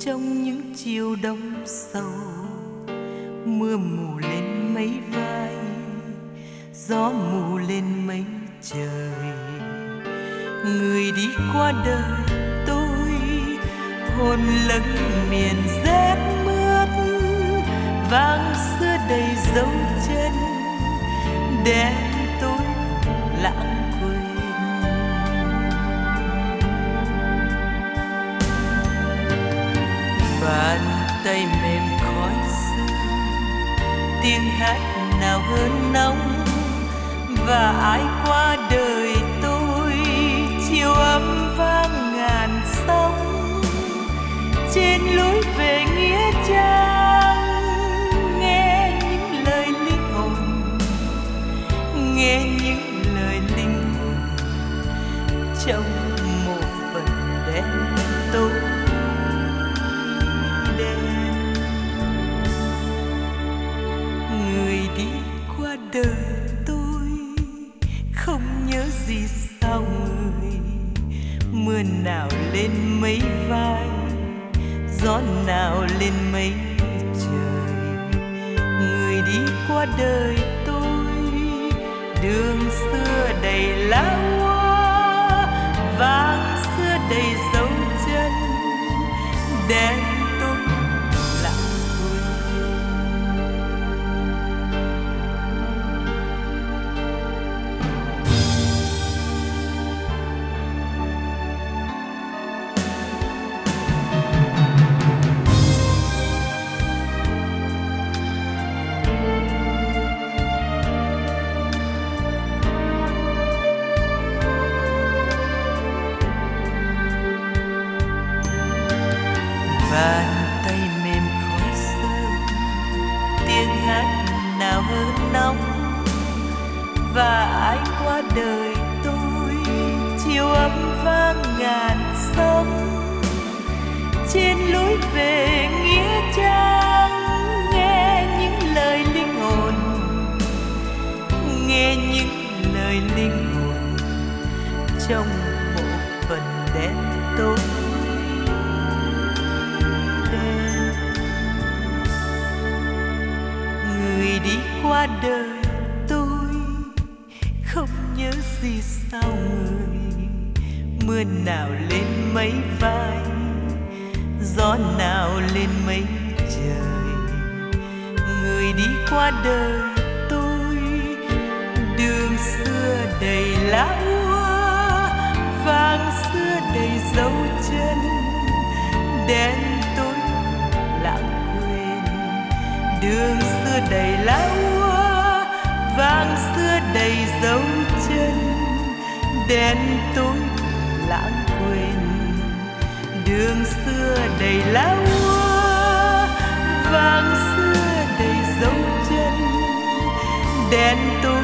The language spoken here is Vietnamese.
trong những chiều đông sâu, mưa mù lên mấy vai, gió mù lên mấy trời. Người đi qua đời tôi, hồn lẫn miền rét mướt, vang xưa đầy dấu chân, đen tối lãng quên. Bàn tay mềm khói sương, tiếng hát nào hơn nóng, và ai qua đời tôi, chiều ấm vang ngàn sóng. Trên lối về nghĩa trang, nghe những lời linh hồn, nghe những lời linh hồn trong một phần đen tối. Người đi qua đời tôi, không nhớ gì sao người. Mưa nào lên mấy vai, gió nào lên mấy trời. Người đi qua đời tôi, đường xưa đầy lá hoa, vàng xưa đầy dấu chân, đen tối lãng quên. Bàn tay mềm khói sương, tiếng hát nào hơn nóng, và ai qua đời tôi, chiều ấm vang ngàn sóng. Trên lối về nghĩa trang, nghe những lời linh hồn, nghe những lời linh hồn trong một phần đen tối. Người đi qua đời tôi, không nhớ gì sao người. Mưa nào lên mấy vai, gió nào lên mấy trời. Người đi qua đời tôi, đường xưa đầy lá úa, vàng xưa đầy dấu chân, đen tối lãng quên. Đường xưa đầy lá úa, vàng xưa đầy dấu chân, đen tối lãng quên. Đường xưa đầy lá úa, vàng xưa đầy dấu chân, đen tối